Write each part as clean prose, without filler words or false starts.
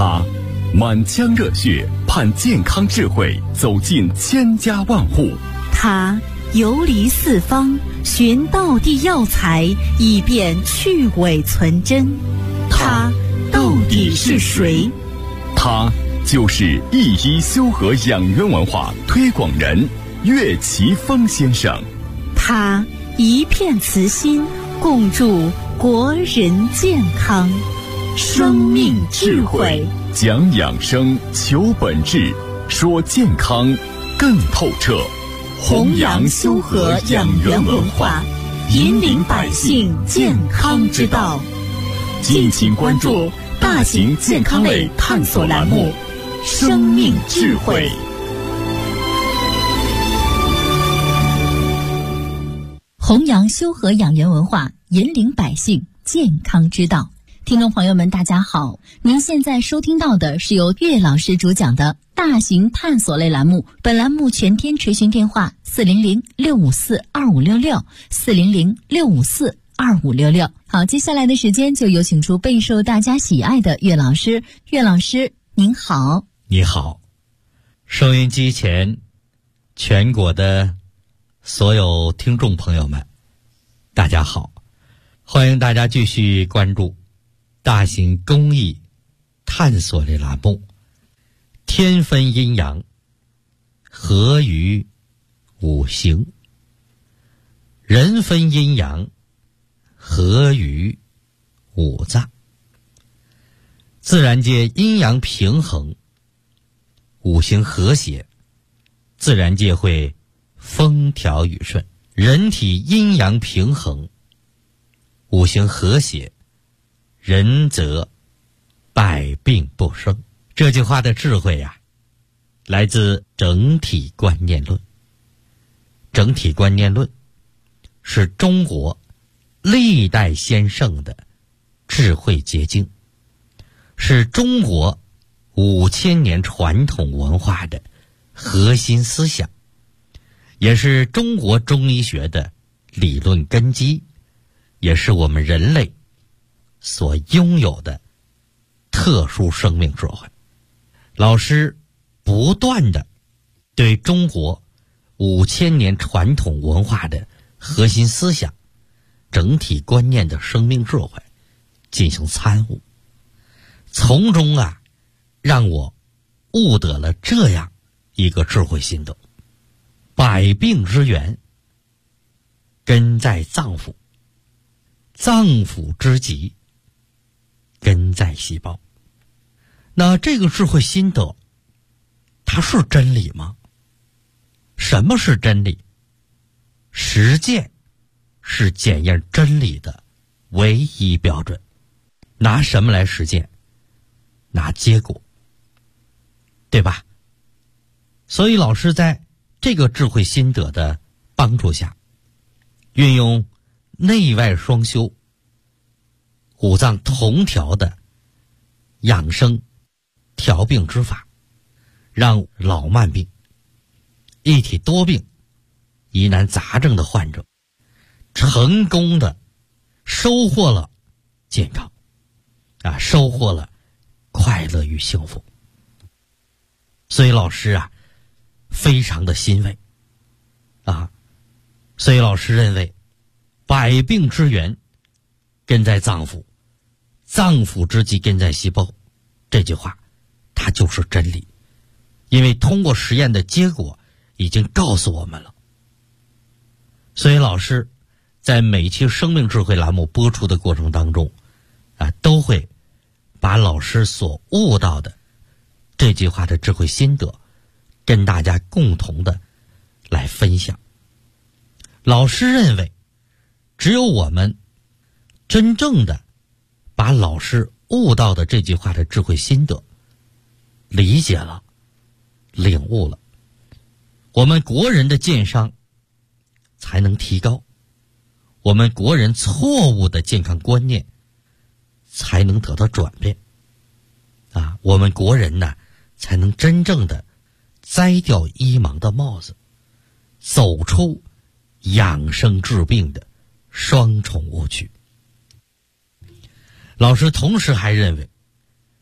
他满腔热血盼健康智慧走进千家万户， 他游离四方寻道地药材，以便去伪存真。他到底是谁？ 他就是一一修和养元文化推广人岳奇峰先生。 他一片慈心，共筑国人健康。生命智慧， 讲养生，求本质，说健康更透彻。 弘扬修和养元文化，引领百姓健康之道。敬请关注大型健康类探索栏目《生命智慧》。 弘扬修和养元文化，引领百姓健康之道。听众朋友们，大家好，您现在收听到的是由岳老师主讲的大型探索类栏目。本栏目全天垂询电话400-654-2566 400-654-2566。好，接下来的时间就有请出备受大家喜爱的岳老师。岳老师您好。 你好，收音机前全国的所有听众朋友们，大家好，欢迎大家继续关注大型公益探索类栏目，天分阴阳，合于五行；人分阴阳，合于五脏。自然界阴阳平衡，五行和谐，自然界会风调雨顺；人体阴阳平衡，五行和谐，人则百病不生。这句话的智慧呀，来自整体观念论。整体观念论是中国历代先圣的智慧结晶，是中国5000年传统文化的核心思想，也是中国中医学的理论根基，也是我们人类所拥有的特殊生命智慧。老师不断地对中国5000年传统文化的核心思想、整体观念的生命智慧进行参悟，从中让我悟得了这样一个智慧心得：百病之源根在脏腑，脏腑之疾根在细胞。那这个智慧心得，它是真理吗？什么是真理？实践是检验真理的唯一标准。拿什么来实践？拿结果，对吧？所以老师在这个智慧心得的帮助下，运用内外双修、五脏同调的养生调病之法，让老慢病、一体多病、疑难杂症的患者成功的收获了健康，收获了快乐与幸福。所以老师非常的欣慰所以老师认为，百病之源根在脏腑，脏腑之疾根在细胞，这句话它就是真理，因为通过实验的结果已经告诉我们了。所以老师在每期生命智慧栏目播出的过程当中都会把老师所悟到的这句话的智慧心得跟大家共同的来分享。老师认为，只有我们真正的把老师悟到的这句话的智慧心得理解了、领悟了，我们国人的健商才能提高，我们国人错误的健康观念才能得到转变我们国人才能真正的摘掉医盲的帽子，走出养生治病的双重误区。老师同时还认为，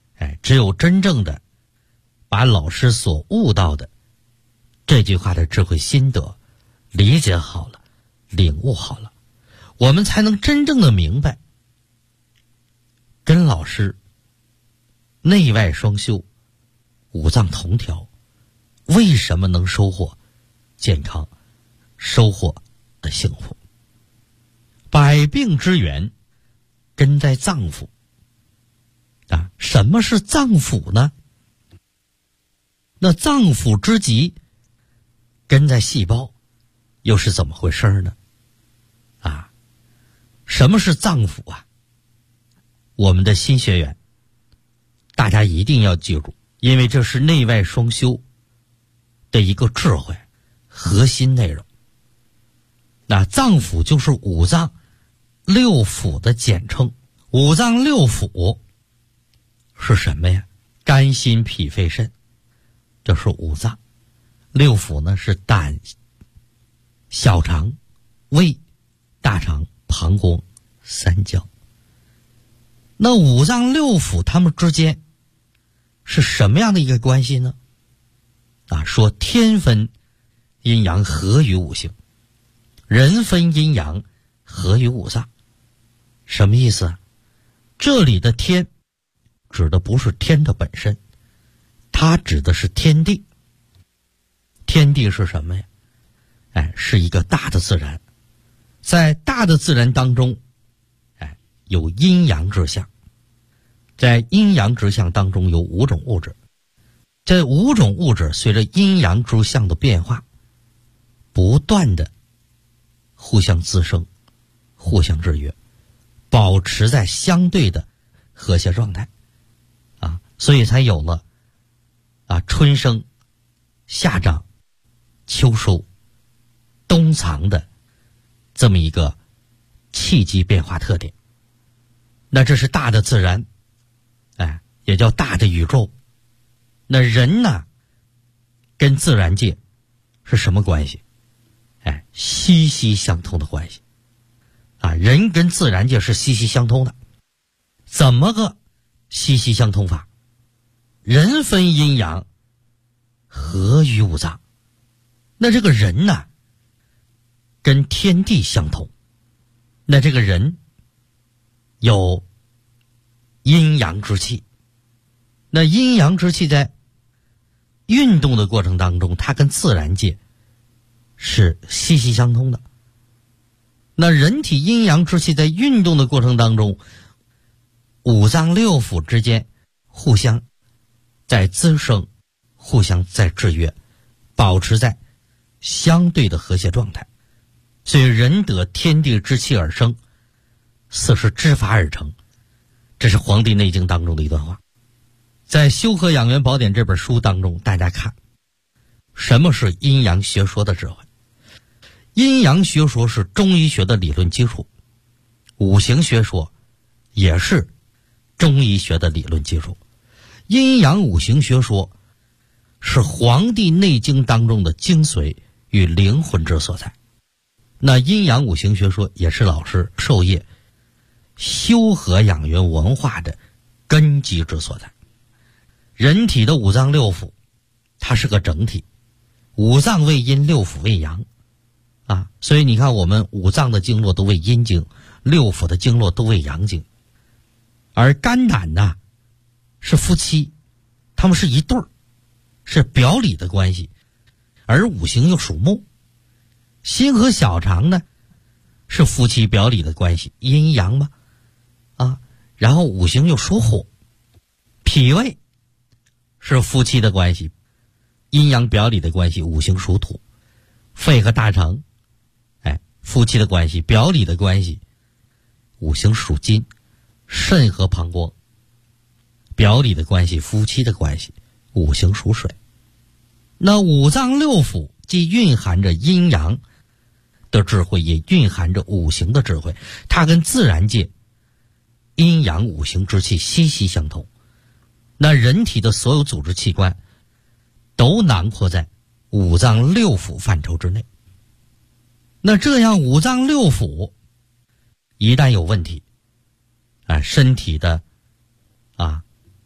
只有真正的把老师所悟到的这句话的智慧心得理解好了，领悟好了，我们才能真正的明白跟老师内外双修，五脏同调，为什么能收获健康，收获的幸福。百病之源根在脏腑啊，什么是脏腑呢？那脏腑之极根在细胞，又是怎么回事呢？啊，什么是脏腑啊？我们的新学员大家一定要记住，因为这是内外双修的一个智慧核心内容。那脏腑就是五脏六腑的简称。五脏六腑是什么呀？肝心脾肺肾，这是五脏。六腑呢是胆、小肠、胃、大肠、膀胱、三焦。那五脏六腑它们之间是什么样的一个关系呢？啊，说天分阴阳合于五行，人分阴阳合于五脏。什么意思啊？这里的天指的不是天的本身，它指的是天地。天地是什么呀？是一个大的自然。在大的自然当中，有阴阳之象。在阴阳之象当中有五种物质。这五种物质随着阴阳之象的变化，不断的互相滋生，互相制约，保持在相对的和谐状态啊，所以才有了春生、夏长、秋收、冬藏的这么一个气机变化特点。那这是大的自然，也叫大的宇宙。那人呢，跟自然界是什么关系？息息相通的关系啊！人跟自然界是息息相通的。怎么个息息相通法？人分阴阳，合于五脏。那这个人呢，跟天地相通。那这个人有阴阳之气。那阴阳之气在运动的过程当中，它跟自然界是息息相通的。那人体阴阳之气在运动的过程当中，五脏六腑之间互相在滋生，互相在制约，保持在相对的和谐状态。所以人得天地之气而生，四时之法而成。这是《黄帝内经》当中的一段话。在《修和养元宝典》这本书当中，大家看什么是阴阳学说的智慧。阴阳学说是中医学的理论基础，五行学说也是中医学的理论基础。阴阳五行学说是《黄帝内经》当中的精髓与灵魂之所在。那阴阳五行学说也是老师授业修和养元文化的根基之所在。人体的五脏六腑它是个整体，五脏为阴，六腑为阳啊，所以你看我们五脏的经络都为阴经，六腑的经络都为阳经。而肝胆呢是夫妻，他们是一对儿，是表里的关系。而五行又属木，心和小肠呢是夫妻表里的关系，阴阳嘛啊，然后五行又属火，脾胃是夫妻的关系，阴阳表里的关系，五行属土。肺和大肠夫妻的关系，表里的关系，五行属金。肾和膀胱表里的关系，夫妻的关系，五行属水。那五脏六腑既蕴含着阴阳的智慧，也蕴含着五行的智慧，它跟自然界阴阳五行之气息息相通。那人体的所有组织器官都囊括在五脏六腑范畴之内。那这样五脏六腑一旦有问题，身体的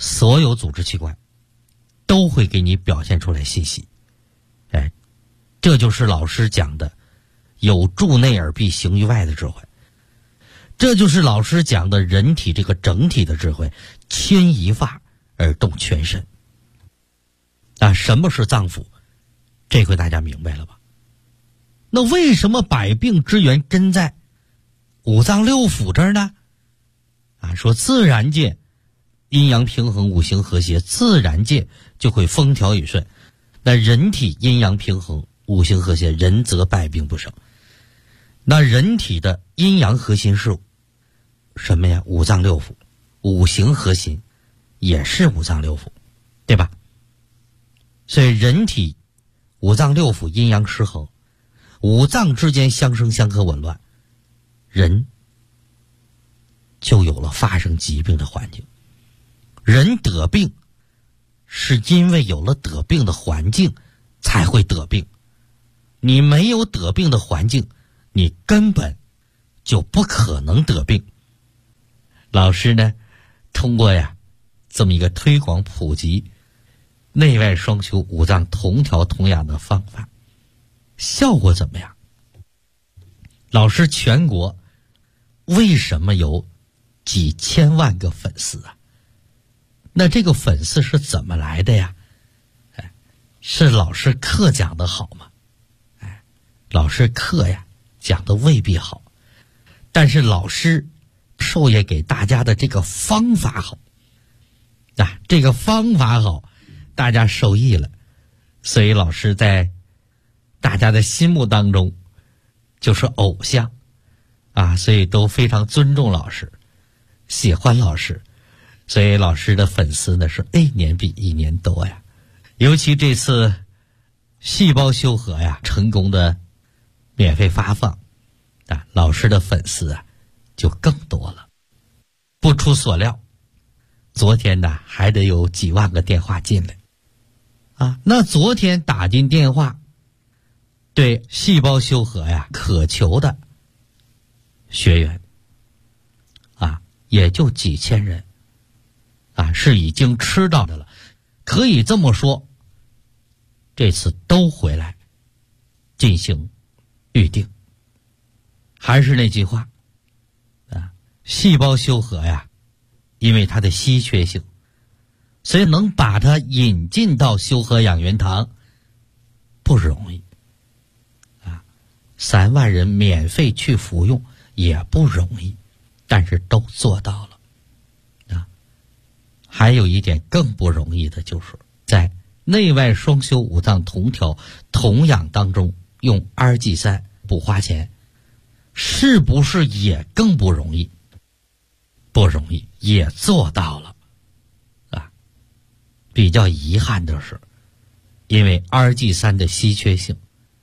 所有组织器官都会给你表现出来信息。这就是老师讲的有助内而必行于外的智慧，这就是老师讲的人体这个整体的智慧，牵一发而动全身。什么是脏腑？这回大家明白了吧？那为什么百病之源真在五脏六腑这儿呢？说自然界阴阳平衡，五行和谐，自然界就会风调雨顺。那人体阴阳平衡，五行和谐，人则百病不生。那人体的阴阳核心是什么呀？五脏六腑，五行核心也是五脏六腑，对吧？所以人体五脏六腑阴阳失衡，五脏之间相生相克紊乱，人就有了发生疾病的环境。人得病是因为有了得病的环境才会得病，你没有得病的环境，你根本就不可能得病。老师呢，通过这么一个推广普及内外双修五脏同调同养的方法，效果怎么样？老师全国为什么有几千万个粉丝啊？那这个粉丝是怎么来的呀？是老师课讲的好吗？老师课讲的未必好，但是老师授业给大家的这个方法好。这个方法好，大家受益了，所以老师在大家的心目当中就是偶像所以都非常尊重老师，喜欢老师，所以老师的粉丝呢是一年比一年多呀。尤其这次细胞修和成功的免费发放老师的粉丝就更多了。不出所料，昨天还得有几万个电话进来那昨天打进电话对细胞修和渴求的学员也就几千人是已经吃到的了。可以这么说，这次都回来进行预定。还是那句话细胞修和因为它的稀缺性，所以能把它引进到修和养元堂不容易3万人免费去服用也不容易，但是都做到了还有一点更不容易的，就是在内外双修五脏同调同养当中用2G3不花钱，是不是也更不容易？不容易，也做到了比较遗憾的是，因为2G3的稀缺性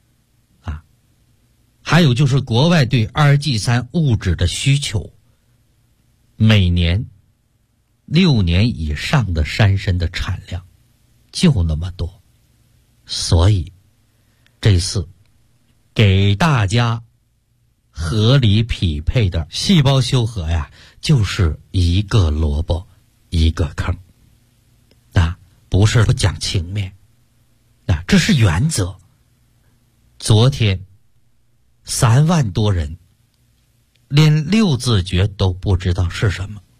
还有就是国外对2G3物质的需求，每年6年以上的山参的产量就那么多，所以这次给大家合理匹配的细胞修和就是一个萝卜一个坑不是不讲情面这是原则。昨天3万多人连6字诀都不知道是什么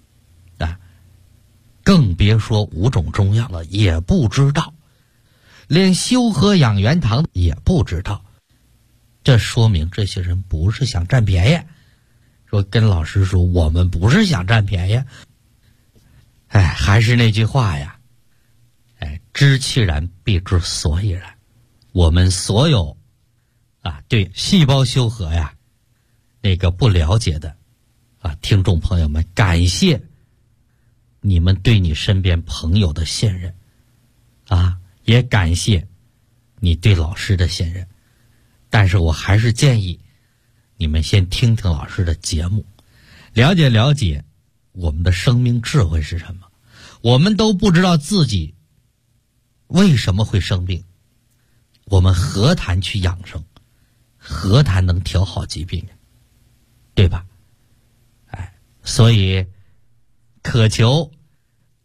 更别说5种中药了，也不知道，连修和养元堂也不知道。这说明这些人不是想占便宜，说跟老师说我们不是想占便宜。还是那句话知其然必知所以然。我们所有对细胞修和那个不了解的听众朋友们，感谢你们对你身边朋友的信任也感谢你对老师的信任。但是我还是建议你们先听听老师的节目，了解了解我们的生命智慧是什么。我们都不知道自己为什么会生病，我们何谈去养生，何谈能调好疾病，对吧？所以渴求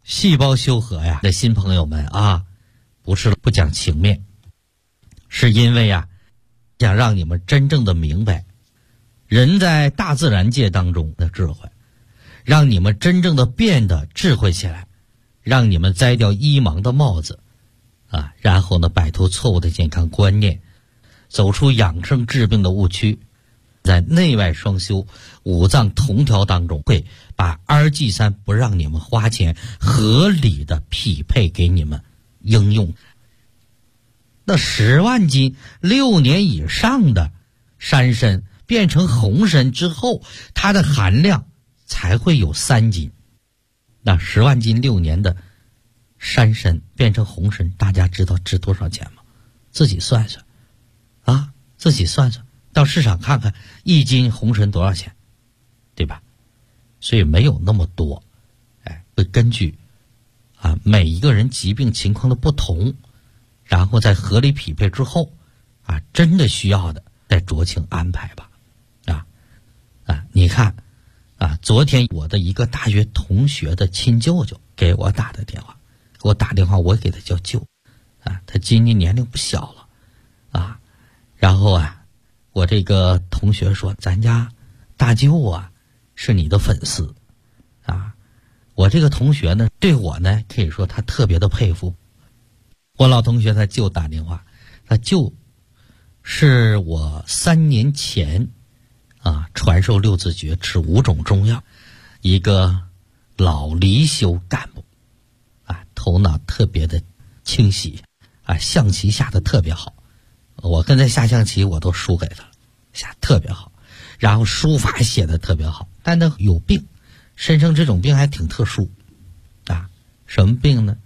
细胞修和呀的新朋友们啊，不是不讲情面，是因为呀，想让你们真正的明白人在大自然界当中的智慧，让你们真正的变得智慧起来，让你们摘掉医盲的帽子啊，然后呢摆脱错误的健康观念，走出养生治病的误区，在内外双修五脏同调当中，会把RG3不让你们花钱，合理的匹配给你们应用。那10万斤6年以上的山参变成红参之后，它的含量才会有3斤。那10万斤6年的山参变成红参，大家知道值多少钱吗？自己算算啊，自己算算，到市场看看1斤红参多少钱，对吧？所以没有那么多，会根据每一个人疾病情况的不同，然后在合理匹配之后真的需要的再酌情安排吧。你看昨天我的一个大学同学的亲舅舅给我打的电话，给我打电话，我给他叫舅他今年年龄不小了然后我这个同学说，咱家大舅是你的粉丝我这个同学呢对我呢可以说他特别的佩服。我老同学他舅打电话，他舅是我3年前传授6字诀吃5种中药一个老离休干部头脑特别的清晰象棋下的特别好，我跟他下象棋我都输给他了，下特别好，然后书法写的特别好，但他有病，身上这种病还挺特殊什么病呢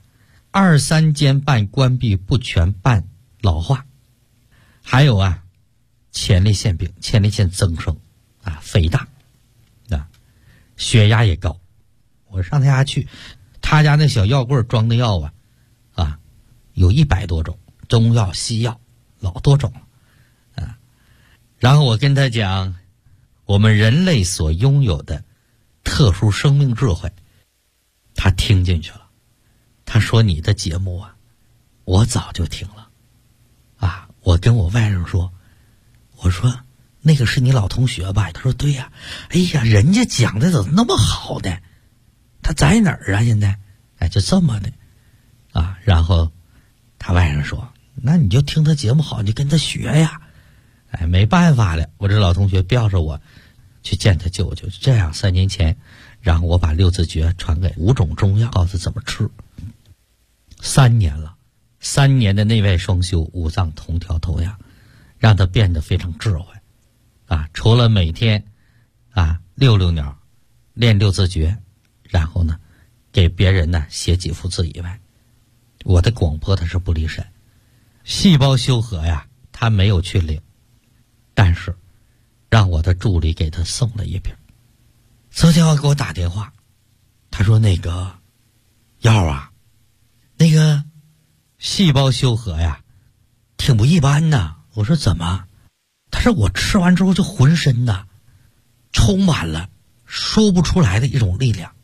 ？2、3间瓣关闭不全瓣老化，还有前列腺病，前列腺增生肥大血压也高。我上他家去，他家那小药柜装的药有100多种，中药西药老多种了然后我跟他讲我们人类所拥有的特殊生命智慧，他听进去了。他说你的节目我早就听了我跟我外甥说，我说那个是你老同学吧？他说对呀。哎呀，人家讲的怎么那么好的？他在哪儿现在就这么的然后他外甥说，那你就听他节目好，你就跟他学呀。没办法了，我这老同学吊着我去见他舅舅，这样3年前，然后我把6字诀传给5种中药，告诉怎么吃。3年了，3年的内外双修，五脏同调同养，让他变得非常智慧除了每天遛鸟，练6字诀，然后呢给别人呢写几幅字以外，我的广播他是不离身。细胞修和他没有去领，但是让我的助理给他送了1瓶。昨天我给我打电话，他说那个药那个细胞修和挺不一般的。我说怎么？他说我吃完之后就浑身充满了说不出来的一种力量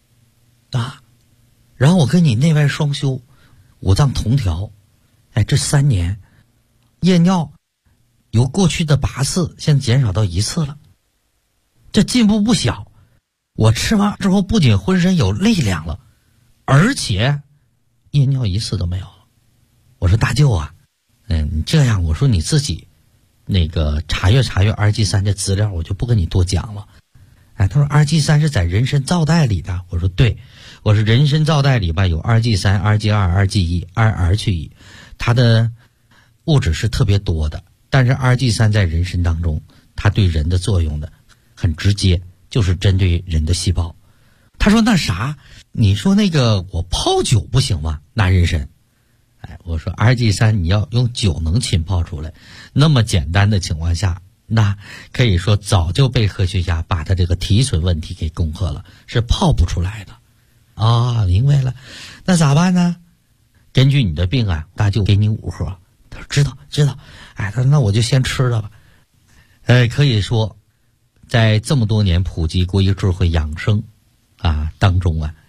然后我跟你内外双修，五脏同调，这3年夜尿由过去的8次现在减少到1次了，这进步不小。我吃完之后不仅浑身有力量了，而且夜尿1次都没有了。我说大舅你这样，我说你自己那个查阅RG3的资料，我就不跟你多讲了。他说RG3是在人参皂苷里的。我说对，我说人参皂苷里边有RG3、RG2、RG1、RRQE，它的物质是特别多的，但是RG3在人参当中，它对人的作用呢很直接，就是针对人的细胞。他说那啥，你说那个我泡酒不行吗？拿人参。我说 RG3 你要用酒能浸泡出来，那么简单的情况下，那可以说早就被科学家把它这个提纯问题给攻克了，是泡不出来的明白了。那咋办呢？根据你的病大舅给你5盒。他说知道。他说那我就先吃了吧。可以说在这么多年普及国医智慧养生当中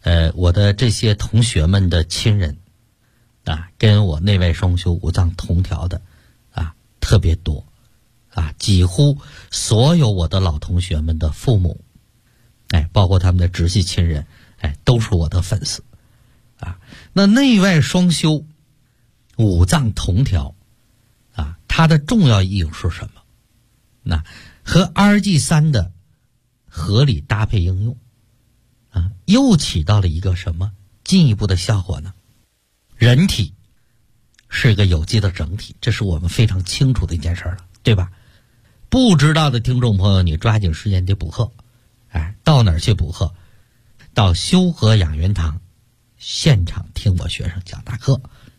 我的这些同学们的亲人啊，跟我内外双修五脏同调的啊特别多啊，几乎所有我的老同学们的父母，包括他们的直系亲人，都是我的粉丝啊。那内外双修五脏同调啊，它的重要意义是什么？那和 RG3 的合理搭配应用啊，又起到了一个什么进一步的效果呢？人体是一个有机的整体，这是我们非常清楚的一件事了，对吧？不知道的听众朋友，你抓紧时间得补课。到哪儿去补课？到修和养元堂现场听我学生讲大课。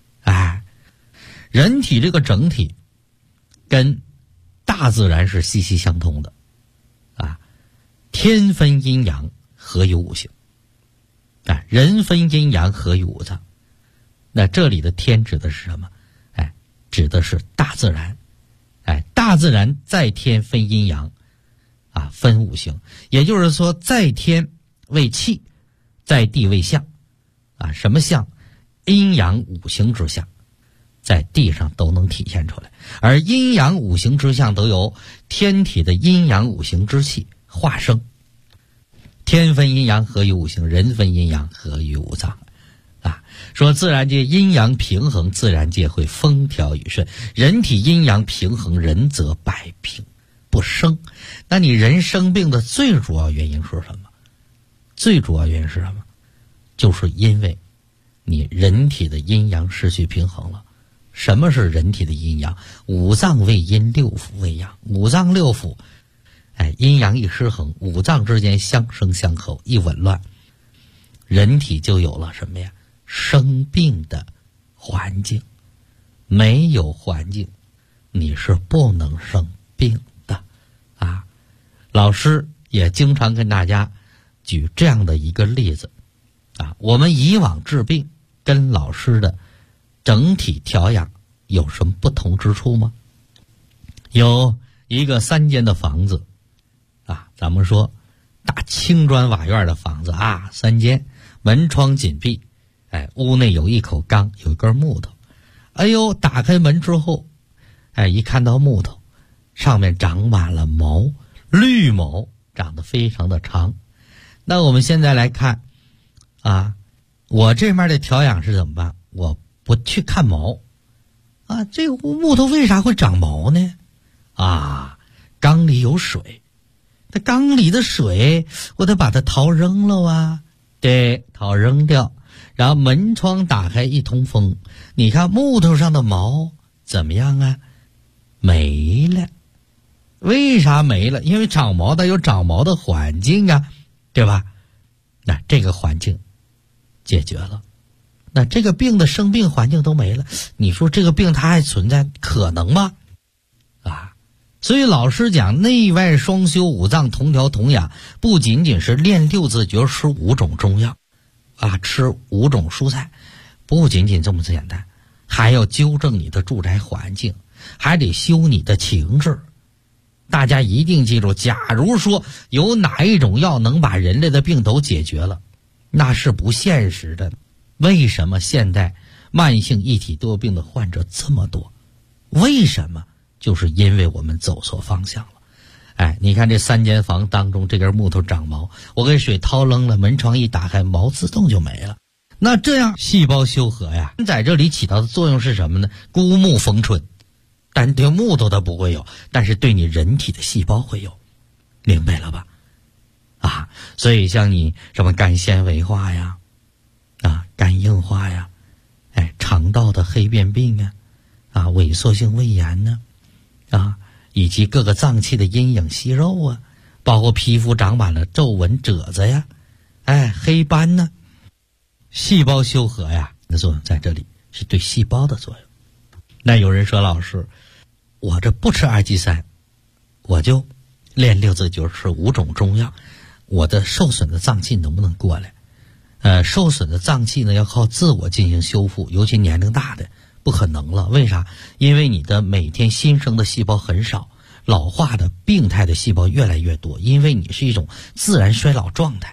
人体这个整体跟大自然是息息相通的啊，天分阴阳，合于五行人分阴阳，合于五脏。那这里的天指的是什么？指的是大自然。大自然在天分阴阳啊，分五行，也就是说在天为气，在地为象啊。什么象？阴阳五行之象，在地上都能体现出来。而阴阳五行之象都由天体的阴阳五行之气化生。天分阴阳，合于五行；人分阴阳，合于五脏啊。说自然界阴阳平衡，自然界会风调雨顺。人体阴阳平衡，人则百病不生。那你人生病的最主要原因是什么？最主要原因是什么？就是因为你人体的阴阳失去平衡了。什么是人体的阴阳？五脏为阴，六腑为阳。五脏六腑阴阳一失衡，五脏之间相生相克，一紊乱，人体就有了什么呀？生病的环境。没有环境，你是不能生病的啊。老师也经常跟大家举这样的一个例子啊，我们以往治病跟老师的整体调养有什么不同之处吗？有一个3间的房子啊，咱们说大青砖瓦院的房子啊，3间，门窗紧闭，屋内有一口缸，有一根木头。打开门之后，一看到木头，上面长满了毛，绿毛，长得非常的长。那我们现在来看啊，我这面的调养是怎么办？我不去看毛啊，这个木头为啥会长毛呢？啊，缸里有水，那缸里的水我得把它掏扔了啊，对，掏扔掉，然后门窗打开一通风，你看木头上的毛怎么样啊？没了。为啥没了？因为长毛它有长毛的环境啊，对吧？那这个环境解决了，那这个病的生病环境都没了，你说这个病它还存在可能吗？所以老师讲内外双修，五脏同调同养，不仅仅是练6字诀，吃5种中药啊，吃5种蔬菜，不仅仅这么简单，还要纠正你的住宅环境，还得修你的情志。大家一定记住，假如说有哪一种药能把人类的病都解决了，那是不现实的。为什么现在慢性一体多病的患者这么多？为什么？就是因为我们走错方向了。你看这3间房当中，这根木头长毛，我给水掏扔了，门窗一打开，毛自动就没了。那这样细胞修和呀，在这里起到的作用是什么呢？孤木逢春，但对木头它不会有，但是对你人体的细胞会有，明白了吧？所以像你什么肝纤维化呀，肝硬化呀，肠道的黑变病萎缩性胃炎呢，以及各个脏器的阴影息肉啊，包括皮肤长满了皱纹褶子呀，黑斑呢，细胞修和呀的作用在这里，是对细胞的作用。那有人说，老师，我这不吃2G3，我就练6字诀，吃5种中药，我的受损的脏器能不能过来？受损的脏器呢，要靠自我进行修复，尤其年龄大的不可能了。为啥？因为你的每天新生的细胞很少，老化的病态的细胞越来越多，因为你是一种自然衰老状态，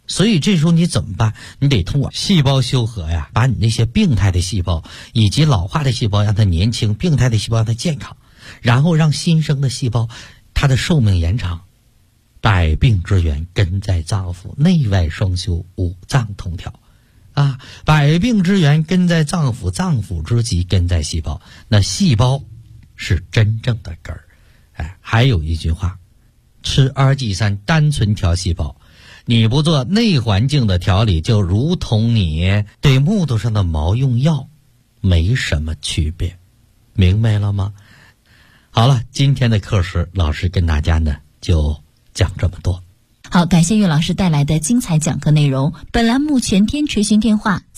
所以这时候你怎么办？你得通过细胞修合呀，把你那些病态的细胞以及老化的细胞让它年轻，病态的细胞让它健康，然后让新生的细胞它的寿命延长。百病之源根在脏腑，内外双修，五脏同调。啊，百病之源根在脏腑，脏腑之极根在细胞。那细胞是真正的根儿。哎，还有一句话，吃2G3单纯调细胞，你不做内环境的调理，就如同你对木头上的毛用药没什么区别，明白了吗？好了，今天的课时老师跟大家呢就讲这么多。 好，感谢岳老师带来的精彩讲课内容。本栏目全天垂询电话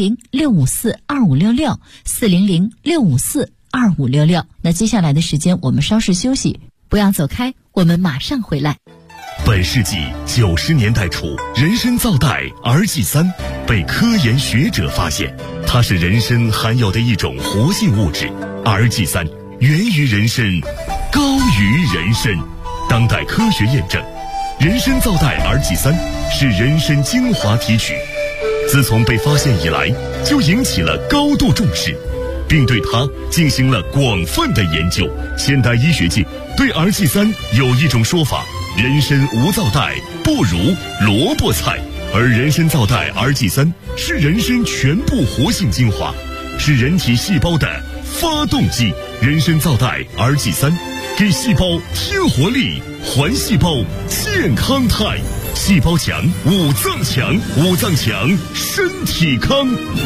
400-654-2566，400-654-2566。那接下来的时间我们稍事休息，不要走开，我们马上回来。 本世纪90年代初，人参皂苷 RG3 被科研学者发现，它是人参含有的一种活性物质。RG3 源于人参，高于人参。当代科学验证，人参皂苷 RG3 是人参精华提取，自从被发现以来，就引起了高度重视，并对它进行了广泛的研究。现代医学界对 RG3 有一种说法：人参无皂苷不如萝卜菜，而人参皂苷 RG3 是人参全部活性精华，是人体细胞的发动机。人参皂苷 RG3 给细胞添活力，还细胞健康态。细胞强，五脏强，五脏强，身体康。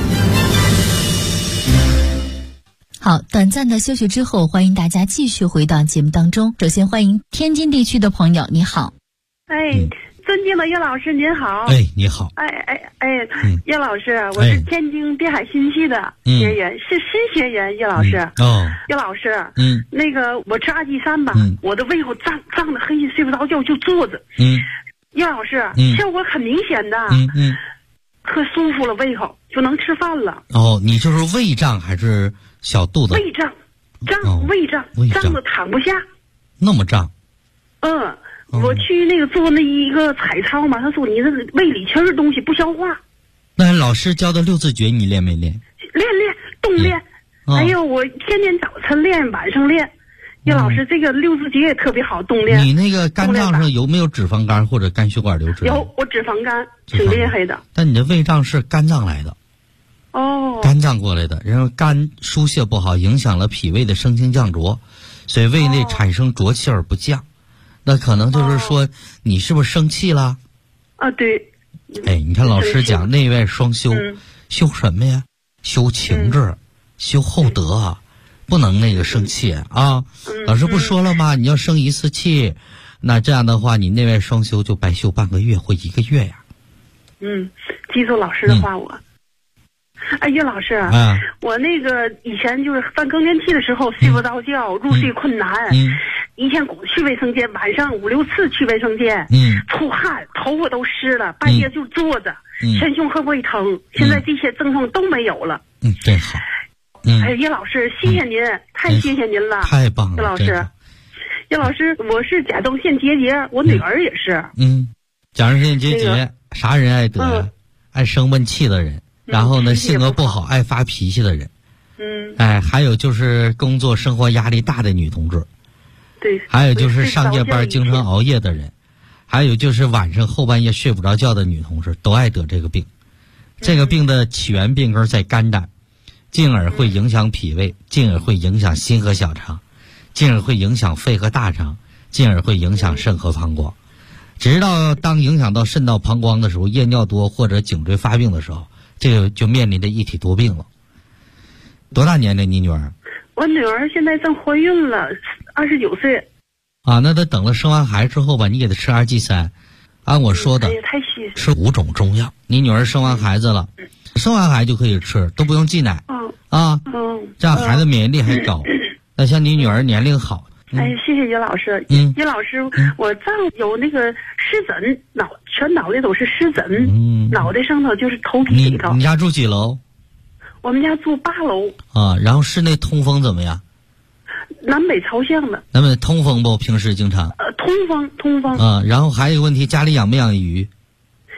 好，短暂的休息之后，欢迎大家继续回到节目当中。首先欢迎天津地区的朋友，你好。 尊敬的岳老师您好。 你好。 岳老师，我是天津滨海新区的学员，是新学员。岳老师，岳老师，那个我吃2G3吧，我的胃口胀得很，睡不着觉就坐着。岳老师，效果很明显的，可舒服了，胃口就能吃饭了。 你就是胃胀还是小肚子？ 胃胀，胃胀得躺不下。 那么胀？ 我去那个做那一个彩超嘛，他说你这胃里全是东西不消化。 那老师教的六字诀你练没练？ 练，动练。还有我天天早晨练，晚上练。岳老师，这个六字诀也特别好动练。 你那个肝脏上有没有脂肪肝或者肝血管瘤之类的？ 有，我脂肪肝挺厉害的。 但你的胃胀是肝脏来的。肝脏过来的，然后肝疏泄不好，影响了脾胃的升清降浊，所以胃内产生浊气而不降。那可能就是说，你是不是生气了？ 对。 你看老师讲内外双修，修什么呀？修情志，修厚德，不能那个生气啊！老师不说了吗？你要生一次气，那这样的话，你内外双修就白修半个月或1个月呀。 记住老师的话，我。岳老师，我那个以前就是犯更年期的时候睡不着觉，入睡困难，一天光去卫生间，晚上5、6次去卫生间，出汗，头发都湿了，半夜就坐着，前胸和胃疼，现在这些症状都没有了。 真好。 岳老师，谢谢您，太谢谢您了， 太棒了， 岳老师。岳老师，我是甲状腺结节，我女儿也是。 甲状腺结节，啥人爱得呀？爱生闷气的人。然后呢，性格不好，爱发脾气的人，还有就是工作生活压力大的女同志， 对， 还有就是上夜班经常熬夜的人，还有就是晚上后半夜睡不着觉的女同志，都爱得这个病。这个病的起源病根在肝胆，进而会影响脾胃，进而会影响心和小肠，进而会影响肺和大肠，进而会影响肾和膀胱。直到当影响到肾到膀胱的时候，夜尿多或者颈椎发病的时候，这个就面临着一体多病了。多大年龄你女儿？ 我女儿现在正怀孕了，29岁。 那她等了生完孩子之后吧，你给她吃2G3，按我说的，吃5种中药。你女儿生完孩子了，生完孩子就可以吃，都不用忌奶。这样孩子免疫力还高。那像你女儿年龄好。 谢谢岳老师。岳老师，我丈有那个湿疹，全脑袋都是湿疹，脑袋上头就是头皮里头。 你家住几楼？ 我们家住8楼。 然后室内通风怎么样？ 南北朝向的。 南北通风不？平时经常？ 通风。 然后还有一个问题，家里养没养鱼？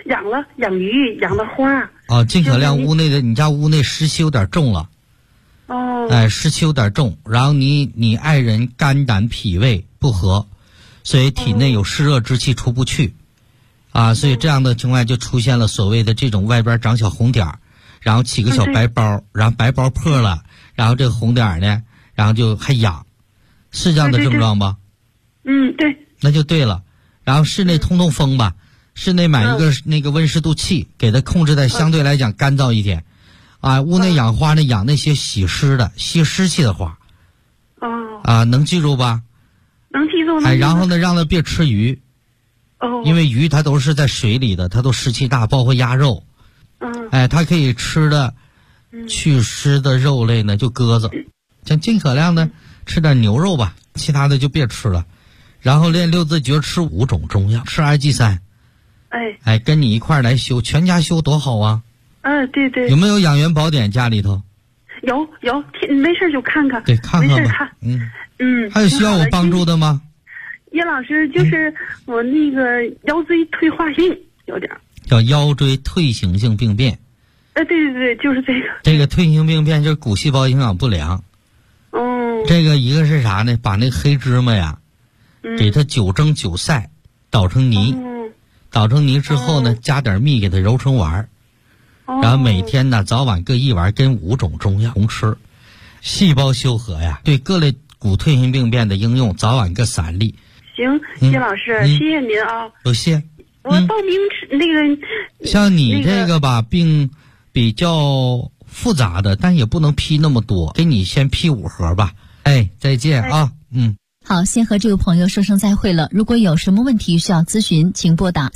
养鱼，养的花。 哦，金可亮屋内的，你家屋内湿气有点重了。 哦。 哎，湿气有点重，然后你爱人肝胆脾胃不和，所以体内有湿热之气出不去。所以这样的情况就出现了所谓的这种外边长小红点儿，然后起个小白包，然后白包破了，然后这个红点儿呢，然后就还痒，是这样的症状吧？ 对。 那就对了。然后室内通通风吧，室内买一个那个温湿度器，给它控制在相对来讲干燥一点。屋内养花呢，养那些喜湿的、吸湿气的花。能记住吧？ 能记住。 然后呢，让它别吃鱼。因为鱼它都是在水里的，它都湿气大，包括鸭肉。它可以吃的祛湿的肉类呢，就鸽子。像金可亮呢，吃点牛肉吧，其他的就别吃了。然后练六字诀，吃5种中药，吃2G3。跟你一块来修，全家修多好啊！ 对对。 有没有养元宝典家里头？ 有，没事就看看。 对，看看吧。还有需要我帮助的吗？ 叶老师，就是我那个腰椎退化性有点。 叫腰椎退行性病变。 对对对，就是这个。 这个退行性病变就是骨细胞营养不良。这个一个是啥呢？把那个黑芝麻呀，给它9蒸9晒，捣成泥。捣成泥之后呢，加点蜜给它揉成丸儿。然后每天呢，早晚各1丸，跟5种中药同吃。细胞修和呀，对各类骨退行病变的应用，早晚各3粒。 行，叶老师，谢谢您啊。 不谢。 我报名那个。 像你这个吧，病比较复杂的，但也不能批那么多，给你先批5盒吧。再见啊。 好，先和这位朋友说声再会了。如果有什么问题需要咨询，请拨打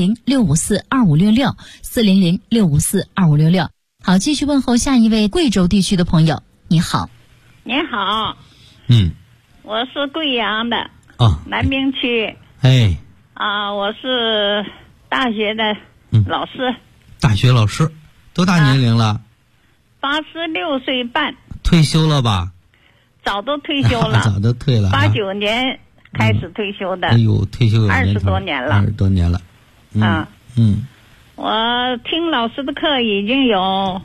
400-654-2566 400-654-2566。好，继续问候下一位贵州地区的朋友。你好。 你好。我是贵阳的。南明区。我是大学的老师。 大学老师，多大年龄了 ？86岁半。 退休了吧？ 早都退休了。 早都退了。 89年开始退休的。 退休有 20多年了。 20多年了。 我听老师的课已经有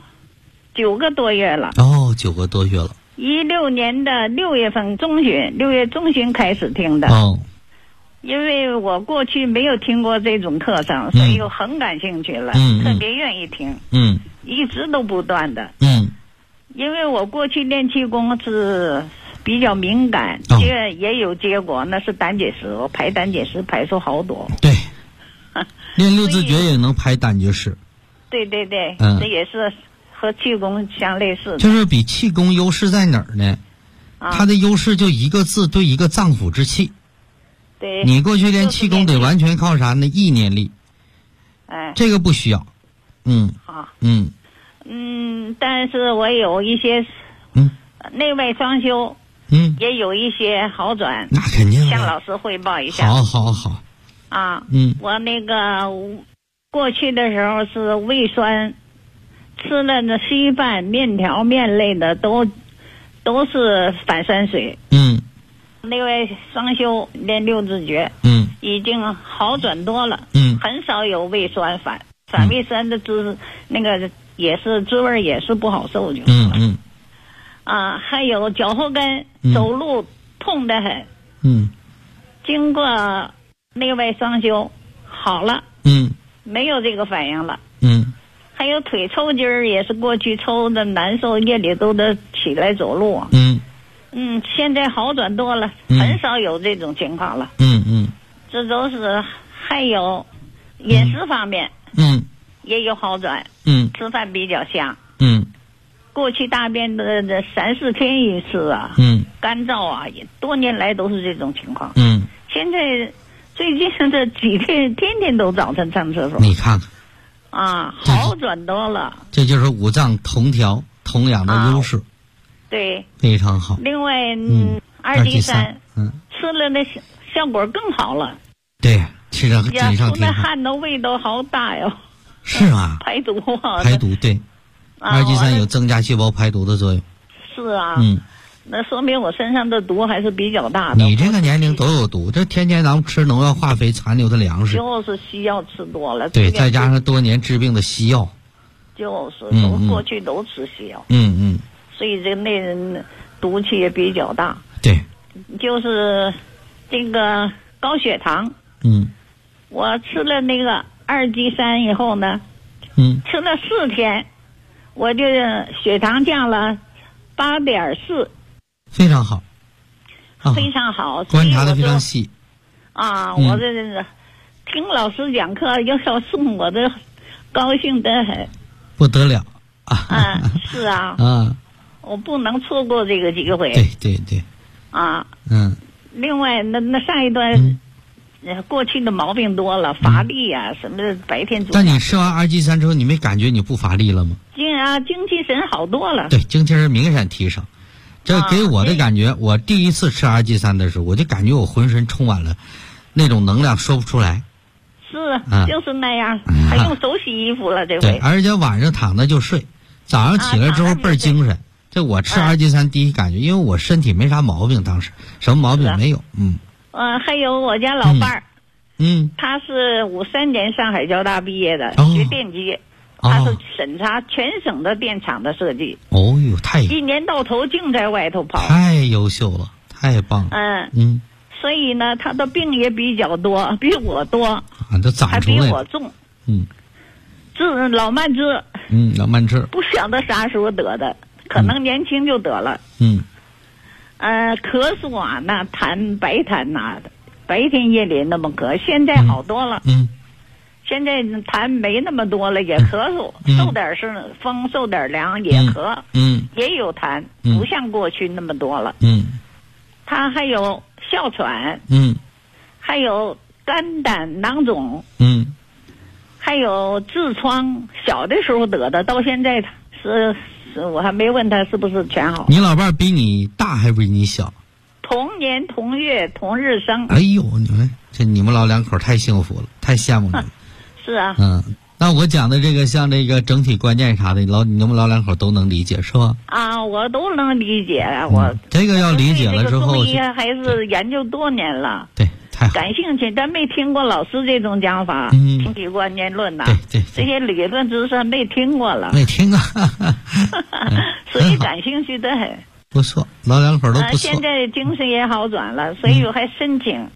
9个多月了。 9个多月了。 16年的6月中旬开始听的。因为我过去没有听过这种课程，所以我很感兴趣了，特别愿意听。一直都不断的。因为我过去练气功是比较敏感，也有结果，那是胆结石，我排胆结石排出好多。 对，练六字诀也能排胆结石。 对对对，这也是和气功相类似的。 就是比气功优势在哪儿呢？它的优势就一个字，对一个脏腑之气。 对。 你过去练气功得完全靠啥呢？意念力。这个不需要。 好。但是我有一些内外双修，也有一些好转。 那肯定向老师汇报一下。 好。 我那个过去的时候是胃酸，吃了那稀饭、面条、面类的都是反酸水。内外双修练六字诀，已经好转多了。很少有胃酸反胃酸的那个也是滋味也是不好受，就是还有脚后跟走路痛得很。经过内外双修好了。没有这个反应了。还有腿抽筋儿也是过去抽的难受，夜里都得起来走路。现在好转多了，很少有这种情况了。这都是还有饮食方面。也有好转。吃饭比较香。过去大便的3、4天一次啊。干燥啊，也多年来都是这种情况。现在最近这几天天天都早晨上厕所。 你看看。 好转多了。 这就是五脏同调同养的优势。 对。 非常好。 另外2G3吃了那效果更好了。 对，吃着紧上出那汗的味道好大哟。 是啊。 排毒啊。 排毒对。2G3有增加细胞排毒的作用。 是啊。 那说明我身上的毒还是比较大的。 你这个年龄都有毒，这天天咱们吃农药化肥残留的粮食， 就是西药吃多了。 对，再加上多年治病的西药， 就是过去都吃西药。所以这那人毒气也比较大。 对， 就是这个高血糖。我吃了那个2G3以后呢，吃了4天，我就血糖降了8.4。非常好，非常好， 观察的非常细。 我这听老师讲课要送我的，高兴得很， 不得了是啊，我不能错过这个机会。 对。 另外，那上一段过去的毛病多了，乏力啊，什么白天做。 但你吃完2G3之后，你没感觉你不乏力了吗？ 精气神好多了。 对，精气神明显提升。这给我的感觉，我第一次吃2G3的时候，我就感觉我浑身充满了那种能量，说不出来。 是，就是那样，还用手洗衣服了这回。 对，而且晚上躺着就睡，早上起来之后倍儿精神。这我吃2G3第一感觉，因为我身体没啥毛病，当时什么毛病没有。 还有我家老伴儿，他是53年上海交大毕业的，学电机。他是审查全省的电厂的设计。一年到头净在外头跑， 太优秀了，太棒了。 所以呢，他的病也比较多，比我多， 都长出来了， 还比我重。老慢支。 老慢支。 不晓得啥时候得的，可能年轻就得了。咳嗽啊，那痰白痰呐，白天夜里那么咳，现在好多了。现在痰没那么多了，也咳嗽，受点风，受点凉也咳，也有痰，不像过去那么多了。他还有哮喘，还有肝胆囊肿，还有痔疮，小的时候得的，到现在是我还没问他是不是全好。 你老伴比你大还比你小？ 同年同月同日生。 哎呦，你们老两口太幸福了，太羡慕你了。 是啊。 那我讲的这个像这个整体观念啥的，你们老两口都能理解是吧？ 我都能理解啊。我这个要理解了之后， 中医还是研究多年了。 对，太好。 感兴趣，但没听过老师这种讲法，整体观念论呐。 对， 这些理论知识没听过了。 没听啊。 所以感兴趣的很。 不错，老两口都不错。 现在精神也好转了，所以我还申请。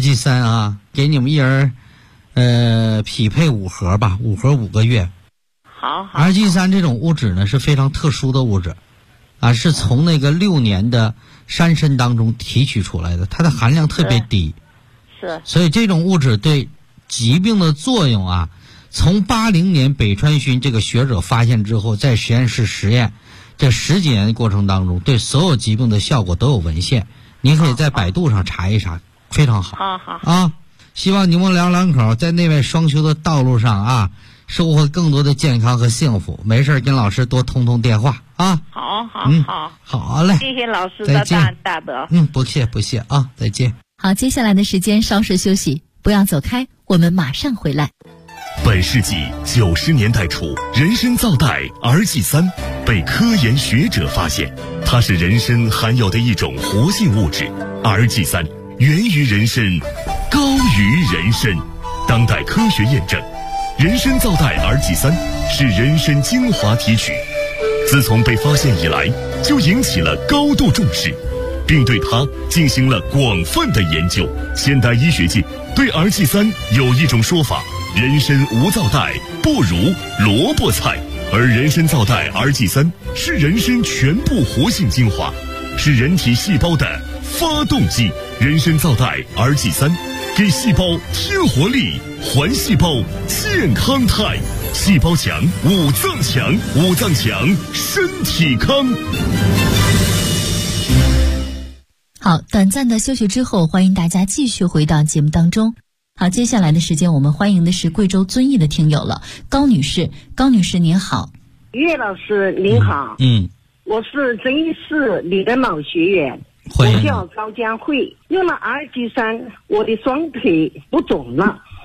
2G3给你们一人。匹配5盒吧，5盒5个月。 好。 2G3这种物质呢是非常特殊的物质，是从那个6年的山参当中提取出来的，它的含量特别低。 是。 所以这种物质对疾病的作用从80年北川勋这个学者发现之后，在实验室实验这10几年的过程当中，对所有疾病的效果都有文献，你可以在百度上查一查，非常好。好。希望你们两口在内外双修的道路上收获更多的健康和幸福。没事跟老师多通电话啊。好嘞， 谢谢老师的大德。 不谢再见。 好，接下来的时间稍事休息，不要走开，我们马上回来。 本世纪90年代初，人参皂苷 2G3 被科研学者发现，它是人参含有的一种活性物质。2G3 源于人参，高于人参。当代科学验证，人参皂苷 2G3 是人参精华提取，自从被发现以来，就引起了高度重视，并对它进行了广泛的研究。现代医学界对 2G3 有一种说法：人参无皂苷不如萝卜菜，而人参皂苷 2G3 是人参全部活性精华，是人体细胞的发动机。人参皂苷 2G3 给细胞添活力，还细胞健康态，细胞强，五脏强，五脏强，身体康。 好，短暂的休息之后，欢迎大家继续回到节目当中。好，接下来的时间我们欢迎的是贵州遵义的听友了，高女士。高女士您好。 岳老师您好。我是遵义市李德卯学员，我叫高江慧，用了2G3，我的双腿不肿了，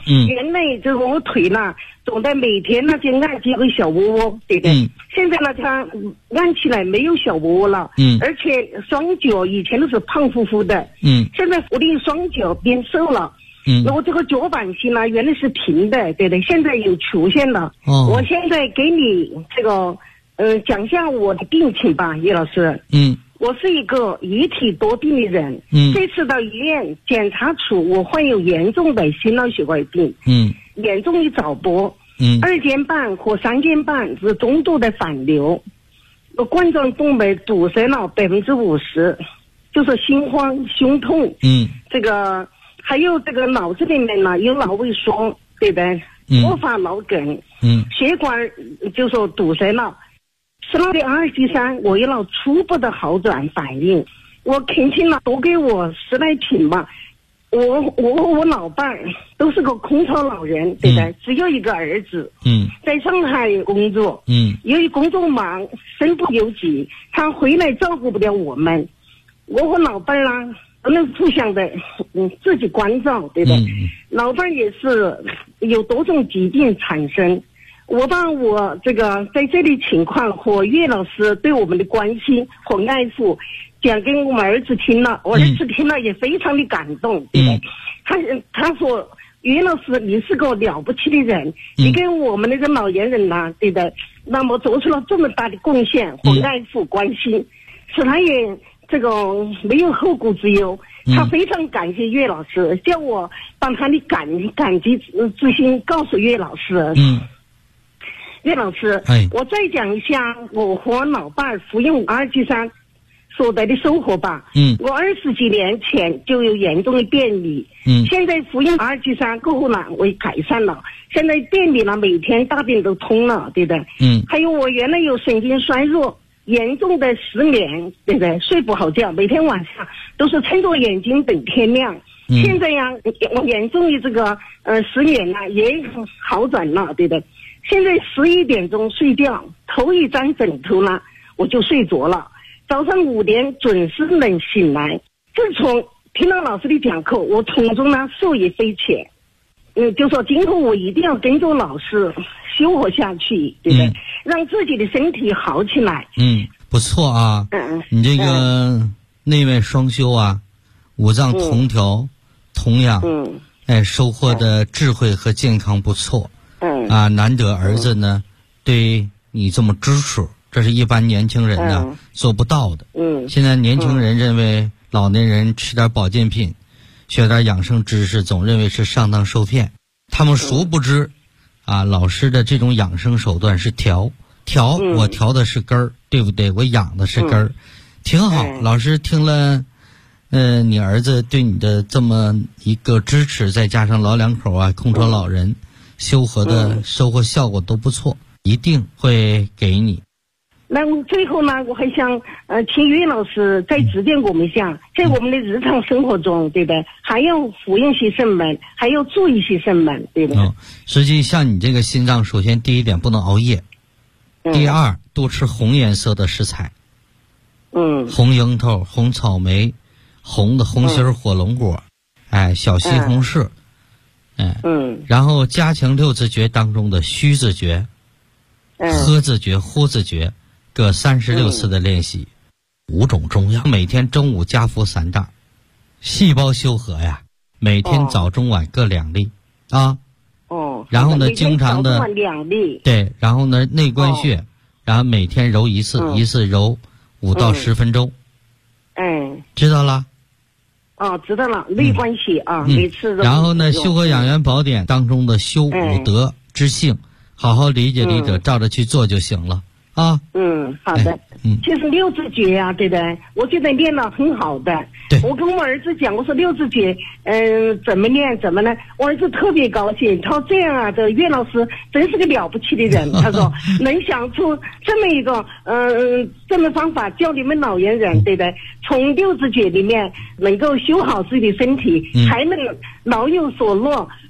原来就是我腿呢，总在每天呢就按几个小窝窝，对不对？现在呢，它按起来没有小窝窝了，而且双脚以前都是胖乎乎的，现在我的双脚变瘦了。我这个脚板心呢，原来是平的，对的，现在有曲线了。我现在给你这个，讲一下我的病情吧，叶老师。我是一个遗体多病的人。这次到医院检查出我患有严重的心脑血管病。严重的早搏。2间半或3间半是中度的反流。冠状动脉堵塞了50%，就是心慌、胸痛。这个。还有这个脑子里面呢有脑萎缩，对不对？多发脑梗，血管就说堵塞了。吃了的23，我有了初步的好转反应。我恳请了多给我10来瓶吧。我和我老伴儿都是个空巢老人，对不对？只有一个儿子，在上海工作，由于工作忙，身不由己，他回来照顾不了我们。我和老伴儿呢不能互相的自己关照，对吧？老伴也是有多种疾病产生。我把我这个在这里情况和岳老师对我们的关心和爱护讲给我们儿子听了，我儿子听了也非常的感动，对吧？他说岳老师你是个了不起的人，你给我们那个老年人呐，对的，那么做出了这么大的贡献和爱护关心，使他也这个没有后顾之忧。他非常感谢岳老师，叫我把他的感激之心告诉岳老师。岳老师，我再讲一下我和老伴服用2G3所得的收获吧。我20几年前就有严重的便秘，现在服用2G3过后呢，我也改善了。现在便秘呢，每天大便都通了，对的。还有我原来有神经衰弱。严重的失眠，对不对？睡不好觉，每天晚上都是撑着眼睛等天亮。现在呀，我严重的这个失眠呢也好转了，对的。现在11点钟睡觉，头一张枕头呢我就睡着了，早上5点准时能醒来。自从听到老师的讲课，我从中呢受益匪浅。就说今后我一定要跟着老师修活下去，对不对？让自己的身体好起来。 不错啊。你这个内外双修啊，五脏同调，同样，收获的智慧和健康不错。难得儿子呢，对你这么支持，这是一般年轻人呢做不到的。现在年轻人认为老年人吃点保健品。学点养生知识，总认为是上当受骗。他们殊不知，老师的这种养生手段是调，我调的是根儿，对不对？我养的是根儿，挺好。老师听了，你儿子对你的这么一个支持，再加上老两口空巢老人，修和的收获效果都不错，一定会给你。 那最后呢，我还想请岳老师再指点我们一下，在我们的日常生活中，对不对？还要服用些什么，还要注意些什么，对不对？ 实际像你这个心脏，首先第一点不能熬夜，第二多吃红颜色的食材，红樱桃、红草莓、红的红心火龙果，小西红柿，然后加强6字诀当中的虚字诀、呵字诀、呼字诀。各36次的练习，5种中药，每天中午加服3袋，细胞修和呀，每天早中晚各2粒然后呢，经常的 2粒， 对，然后呢内关穴，然后每天揉一次，一次揉5到10分钟。知道了？ 知道了，内关穴每次揉。 然后呢，修和养元宝典当中的修五德之性，好好理解理解，照着去做就行了。 好的。其实6字诀啊，对的，我觉得练了很好的。我跟我儿子讲，我说6字诀，怎么练怎么呢？我儿子特别高兴，他说这样啊，这岳老师真是个了不起的人。他说能想出这么一个这么方法教你们老年人，对的，从6字诀里面能够修好自己的身体，才能老有所乐，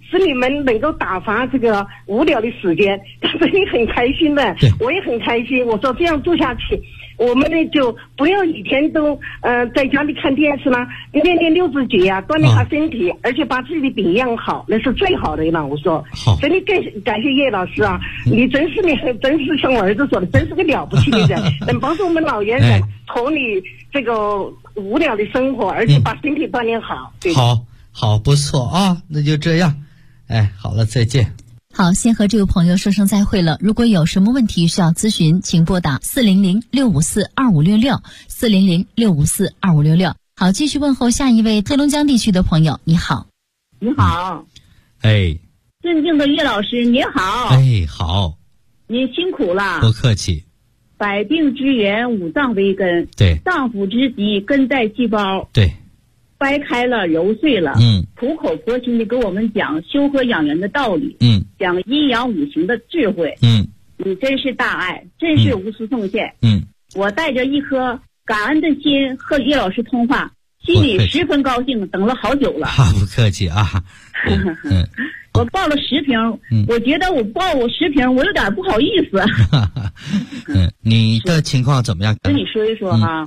使你们能够打发这个无聊的时间，真的很开心的，我也很开心。我说这样做下去，我们呢就不要以前都在家里看电视啦，练练六字诀啊，锻炼下身体，而且把自己的病养好，那是最好的了。我说，真的感谢叶老师啊，你真是像我儿子说的，真是个了不起的人，能帮助我们老年人脱离这个无聊的生活，而且把身体锻炼好。 好，不错啊，那就这样。好了，再见。 好，先和这位朋友说声再会了。如果有什么问题需要咨询，请拨打400-654-2566，400-654-2566。好，继续问候下一位黑龙江地区的朋友。你好。 你好。尊敬的叶老师，你好。 好。 您辛苦了。 不客气。 百病之源，五脏为根。 对。 脏腑之疾，根在细胞。 对。 掰开了，揉碎了，苦口婆心的给我们讲修和养元的道理，讲阴阳五行的智慧，你真是大爱，真是无私奉献，我带着一颗感恩的心和叶老师通话，心里十分高兴，等了好久了。 不客气啊。 我报了10瓶，我觉得我报10瓶，我有点不好意思。 你的情况怎么样？ 跟你说一说哈。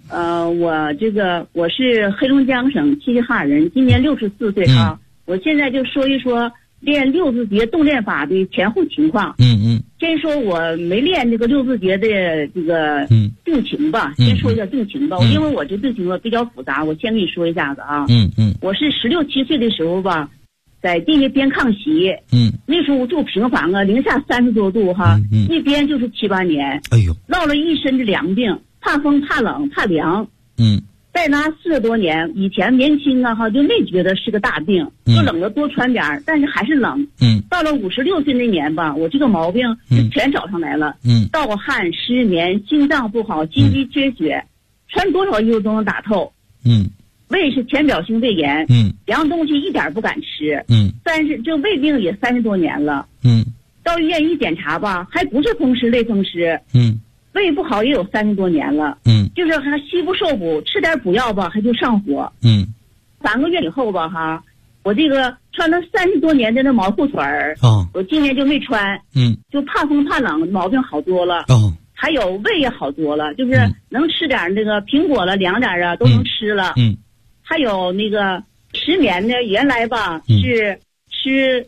我是黑龙江省齐齐哈尔人，今年64岁啊。我现在就说一说练六字诀动练法的前后情况。先说我没练这个六字诀的这个病情吧，先说一下病情吧。因为我这病情比较复杂，我先跟你说一下子啊。我是16、17岁的时候吧，在地下边炕席。那时候住平房啊，零下30多度哈，一边就是7、8年。落了一身的凉病。怕风怕冷怕凉，在那40多年，以前年轻啊哈就没觉得是个大病，说冷了多穿点，但是还是冷。到了56岁那年吧，我这个毛病就全找上来了。盗汗、失眠、心脏不好、心肌缺血，穿多少衣服都能打透。胃是浅表性胃炎，凉东西一点不敢吃。但是这胃病也30多年了。到医院一检查吧，还不是风湿类风湿。胃不好也有30多年了，就是还虚不受补，吃点补药吧，还就上火。3个月以后吧，哈，我这个穿了30多年的那毛裤腿儿，我今年就没穿，就怕风怕冷，毛病好多了。还有胃也好多了，就是能吃点那个苹果了，凉点啊，都能吃了。还有那个失眠呢，原来吧是吃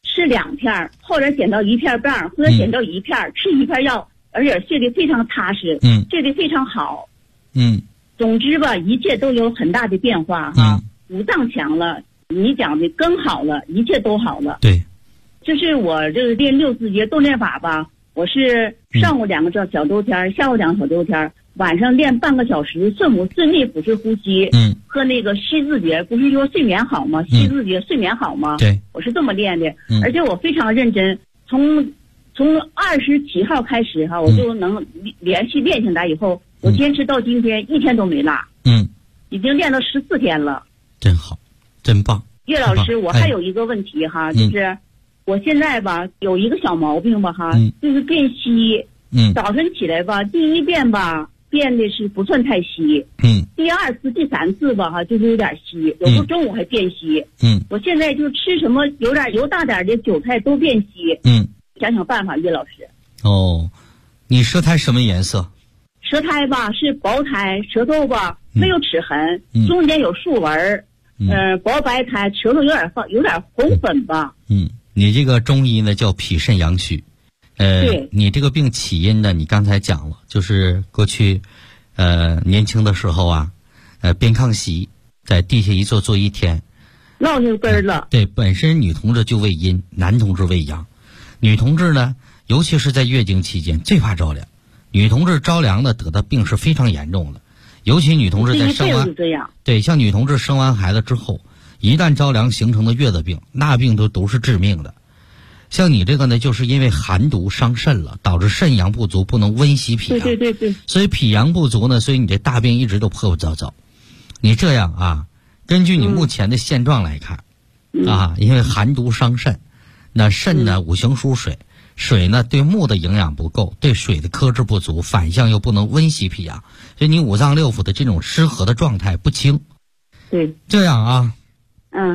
2片，后来减到1片半，或者减到1片，吃1片药。而且睡得非常踏实，睡得非常好，总之吧，一切都有很大的变化哈。五脏强了，你讲的根好了，一切都好了。 对， 就是我这个练六字诀动练法吧，我是上午2个小周天，下午2个小周天，晚上练半个小时顺利腹式呼吸，和那个吸字诀，不是说睡眠好吗？吸字诀睡眠好吗？ 对， 我是这么练的，而且我非常认真，从27号开始哈，我就能连续练下来。以后我坚持到今天，1天都没落。已经练了14天了。 真好，真棒。 叶老师，我还有一个问题哈，就是我现在吧有一个小毛病吧哈，就是便稀。早晨起来吧，第一遍吧变的是不算太稀。第2次、第3次吧哈，就是有点稀，有时候中午还变稀。我现在就吃什么有点油大点的韭菜都变稀。想想办法，叶老师。 你舌苔什么颜色？ 舌苔吧是薄苔，舌头吧没有齿痕，中间有竖纹，薄白苔，舌头有点红粉吧。 你这个中医呢叫脾肾阳虚。 对。 你这个病起因呢，你刚才讲了，就是过去，年轻的时候啊，边炕席，在地下一坐1天， 落下根了。 对，本身女同志就为阴，男同志为阳。女同志呢，尤其是在月经期间最怕着凉。女同志着凉呢，得的病是非常严重的。尤其女同志在生完，对，像女同志生完孩子之后，一旦着凉形成的月子病，那病都是致命的。像你这个呢，就是因为寒毒伤肾了，导致肾阳不足，不能温习脾阳。 对。 所以脾阳不足呢，所以你这大病一直都破破糟糟。你这样啊，根据你目前的现状来看，因为寒毒伤肾。那肾呢，五行属水，水呢对木的营养不够，对水的克制不足，反向又不能温习脾阳，所以你五脏六腑的这种失和的状态不清。 对， 这样啊，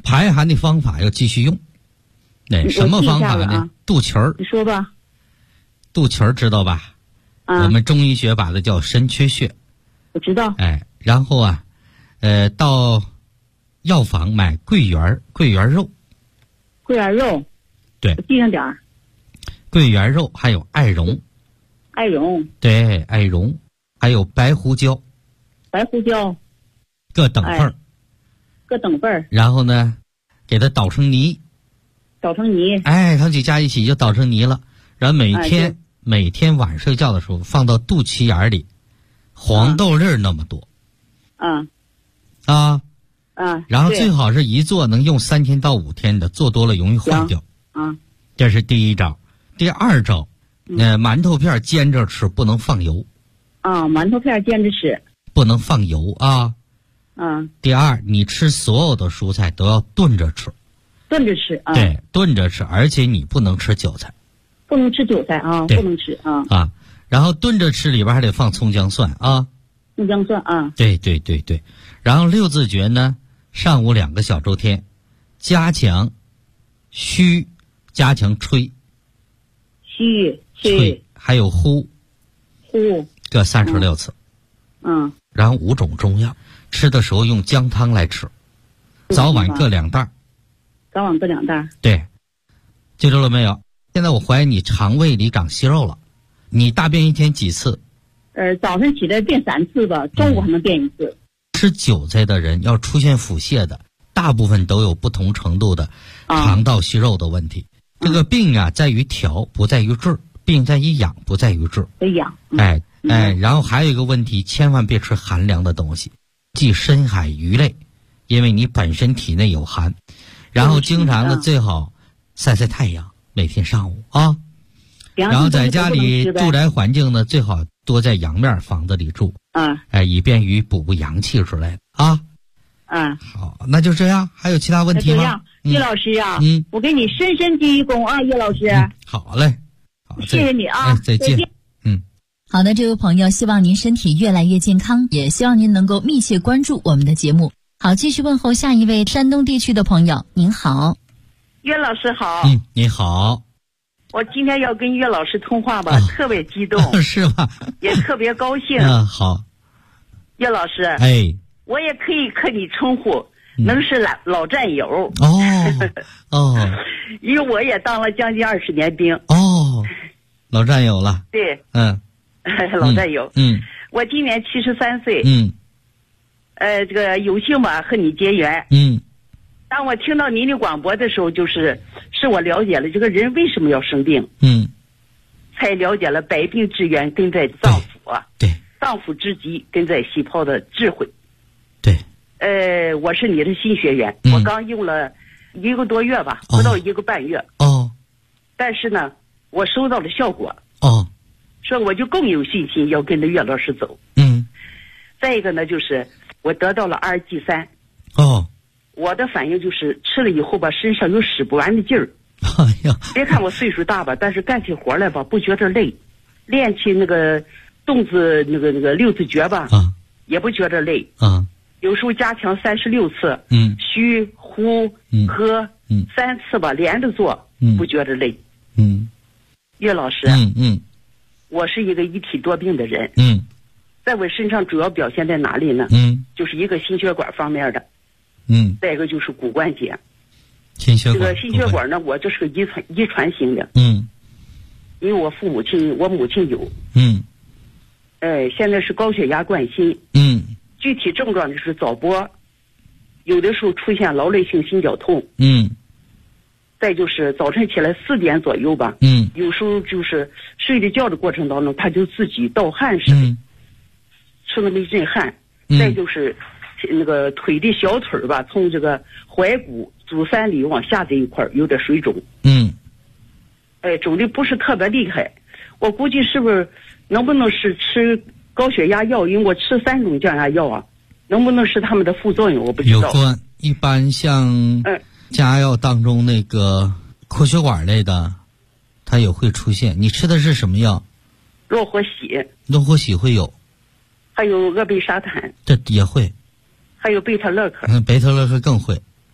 排寒的方法要继续用。什么方法呢？肚脐儿。 你说吧。 肚脐儿知道吧？我们中医学把它叫神阙穴。 我知道。 然后啊，到药房买桂圆肉。 桂圆肉。 对。 记上点儿。 桂圆肉还有艾绒。 艾绒。 对，艾绒，还有白胡椒。 白胡椒。 各等份儿。 各等份儿。 然后呢，给它捣成泥。 捣成泥。 它几加一起就捣成泥了。然后每天晚上睡觉的时候放到肚脐眼里，黄豆粒那么多。然后最好是一做能用3天到5天的，做多了容易坏掉。这是第一招。第二招，馒头片煎着吃，不能放油。 馒头片煎着吃， 不能放油啊。第二，你吃所有的蔬菜都要炖着吃。 炖着吃啊。 对，炖着吃，而且你不能吃韭菜。 不能吃韭菜啊，不能吃啊。 然后炖着吃，里边还得放葱姜蒜啊。 葱姜蒜啊。 对。然后六字诀呢，上午2个小周天，加强虚，加强吹。 虚吹，还有呼各36次。然后5种中药，吃的时候用姜汤来吃，早晚各2袋。 早晚各2袋。 对，记住了没有？现在我怀疑你肠胃里长息肉了。你大便一天几次？ 早上起来便3次吧，中午还能便1次。 吃韭菜的人要出现腹泻的，大部分都有不同程度的肠道息肉的问题。这个病啊，在于调，不在于治；病在于养，不在于治。 养。 然后还有一个问题，千万别吃寒凉的东西，即深海鱼类，因为你本身体内有寒。然后经常的最好晒太阳，每天上午啊。然后在家里住宅环境呢，最好多在阳面房子里住。以便于补阳气之类的啊。好，那就这样。还有其他问题吗？ 叶老师啊，我给你深深鞠躬啊，叶老师。 好嘞，好， 谢谢你啊， 再见。 好的，这位朋友，希望您身体越来越健康，也希望您能够密切关注我们的节目。好，继续问候下一位山东地区的朋友。您好。 岳老师好。 你好。 我今天要跟岳老师通话吧，特别激动。 是吧？ 也特别高兴。 好。 岳老师。我也可以和你称呼，能是老战友。因为我也当了将近20年兵。 老战友了。 对。老战友。我今年73岁。这个有幸吧和你结缘。当我听到您的广播的时候，是我了解了这个人为什么要生病。才了解了百病之源根在脏腑啊。 对。 脏腑之疾根在细胞的智慧。 对。 我是你的新学员，我刚用了1个多月吧，不到1个半月。但是呢，我收到了效果。所以我就更有信心要跟着岳老师走。再一个呢，就是我得到了RG3。我的反应就是吃了以后吧，身上有使不完的劲儿。别看我岁数大吧，但是干起活来吧不觉得累，练起那个动字那个6字诀吧，也不觉得累。有时候加强36次，虚呼喝3次吧，连着做，不觉得累。岳老师，我是一个一体多病的人。在我身上主要表现在哪里呢？就是一个心血管方面的。再一个就是骨关节。这个心血管呢，我这是个遗传型的。因为我母亲有。现在是高血压冠心。具体症状就是早搏，有的时候出现劳累性心绞痛。再就是早晨起来4点左右吧。有时候就是睡着觉的过程当中，他就自己盗汗似的，出那么一阵汗。再就是那个腿的小腿吧，从这个踝骨足三里往下这一块有点水肿。肿的不是特别厉害，我估计是不是能不能是吃高血压药？因为我吃3种降压药啊，能不能是他们的副作用？我不知道。 有关，一般像降压药当中那个扩血管类的，它也会出现。你吃的是什么药？ 洛活喜。 洛活喜会有。 还有鄂贝沙坦。 这也会。 还有贝塔勒克。 贝塔勒克更会。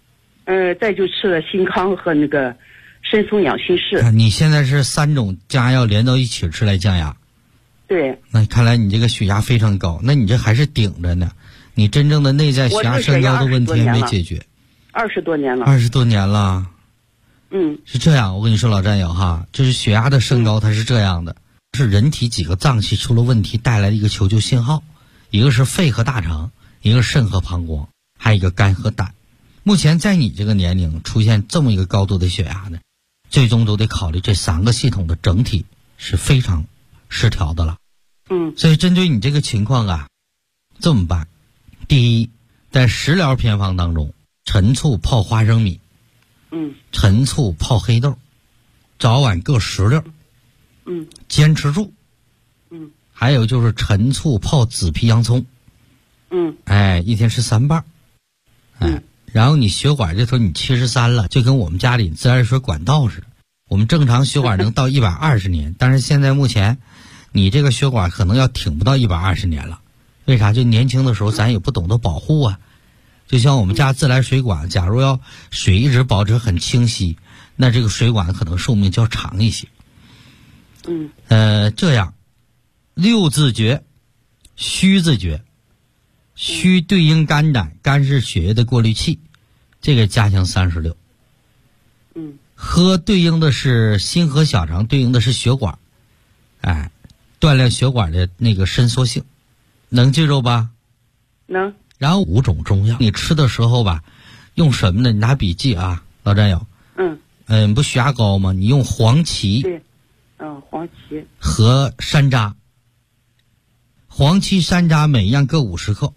再就吃了新康和那个参松养心室。 你现在是3种降压药连到一起吃来降压？ 对。 那看来你这个血压非常高，那你这还是顶着呢。你真正的内在血压升高的问题没解决。 20多年了。 20多年了。是这样，我跟你说老战友哈，就是血压的升高它是这样的，是人体几个脏器出了问题带来的一个求救信号，一个是肺和大肠，一个是肾和膀胱，还有一个肝和胆。目前在你这个年龄出现这么一个高度的血压呢，最终都得考虑这3个系统的整体是非常失调的了。所以针对你这个情况啊，这么办。第一，在食疗偏方当中，陈醋泡花生米，陈醋泡黑豆，早晚各10粒，坚持住。还有就是陈醋泡紫皮洋葱，一天吃3瓣，然后你血管这头你73了，就跟我们家里自来水管道似的，我们正常血管能到120年，但是现在目前你这个血管可能要挺不到120年了。为啥？就年轻的时候咱也不懂得保护啊。就像我们家自来水管，假如要水一直保持很清晰，那这个水管可能寿命就要长一些。这样6字诀，虚字诀，虚对应肝胆，肝是血液的过滤器，这个加强36。喝对应的是心和小肠，对应的是血管，锻炼血管的那个伸缩性，能记住吧？ 能。 然后5种中药，你吃的时候吧，用什么呢？你拿笔记啊，老战友。不血压高吗？你用黄芪。 对。黄芪。 和山楂。黄芪、山楂每样各50克。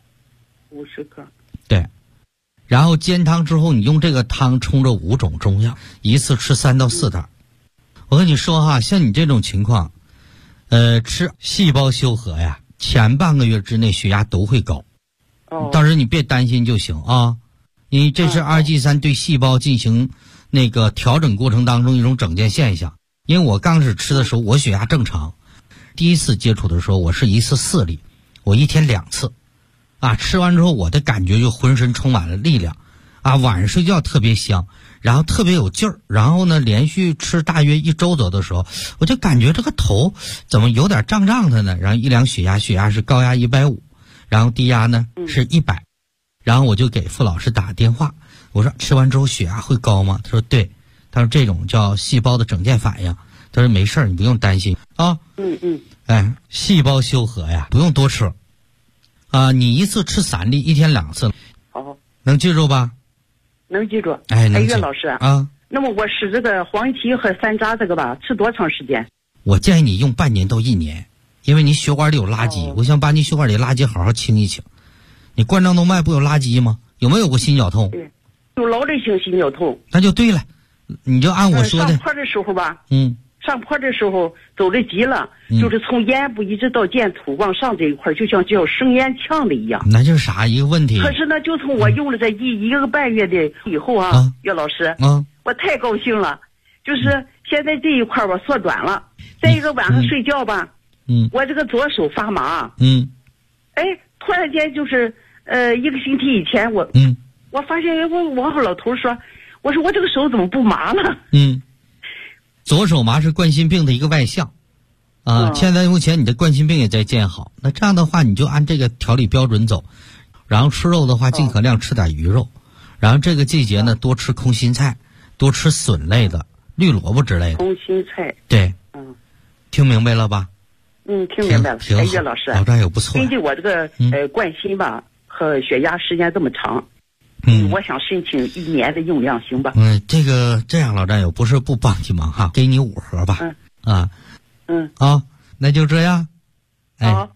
50克。 对。然后煎汤之后，你用这个汤冲着5种中药，一次吃3到4袋。我跟你说哈，像你这种情况，吃细胞修和呀，前半个月之内血压都会高。到时候你别担心就行啊，因为这是2G3对细胞进行那个调整过程当中一种整健现象。因为我刚开始吃的时候，我血压正常，第一次接触的时候，我是一次4粒，我一天2次，吃完之后我的感觉就浑身充满了力量，晚上睡觉特别香，然后特别有劲儿，然后呢，连续吃大约1周左右的时候，我就感觉这个头怎么有点胀胀的呢？然后一量血压是高压150。然后低压呢是100，然后我就给傅老师打电话，我说吃完之后血压会高吗？他说对，他说这种叫细胞的整健反应，他说没事你不用担心啊。细胞修和呀，不用多吃你一次吃3粒，一天2次。 好， 能记住吧？ 能记住。岳老师那么我使这个黄芪和山楂这个吧，吃多长时间？ 我建议你用半年到1年。因为你血管里有垃圾，我想把你血管里垃圾好好清一清。你冠状动脉不有垃圾吗？有没有过心绞痛？ 对，有劳累性心绞痛。 那就对了，你就按我说的。 上坡的时候吧，上坡的时候走得急了，就是从咽部一直到剑突往上这一块，就像叫升咽腔的一样。 那就是啥一个问题？ 可是呢，就从我用了这一个半月的以后岳老师，我太高兴了，就是现在这一块吧缩短了。再一个晚上睡觉吧。我这个左手发麻。突然间就是1个星期以前我发现我和老头说，我说我这个手怎么不麻了？ 左手麻是冠心病的一个外象现在目前你的冠心病也在见好，那这样的话你就按这个调理标准走，然后吃肉的话尽可量吃点鱼肉，然后这个季节呢多吃空心菜，多吃笋类的绿萝卜之类的。 空心菜。 对。听明白了吧？ 听明白了。岳老师， 老战友不错。 根据我这个冠心吧和血压时间这么长，我想申请1年的用量，行吧？ 这样老战友不是不帮你忙哈，给你5盒吧。那就这样。 好。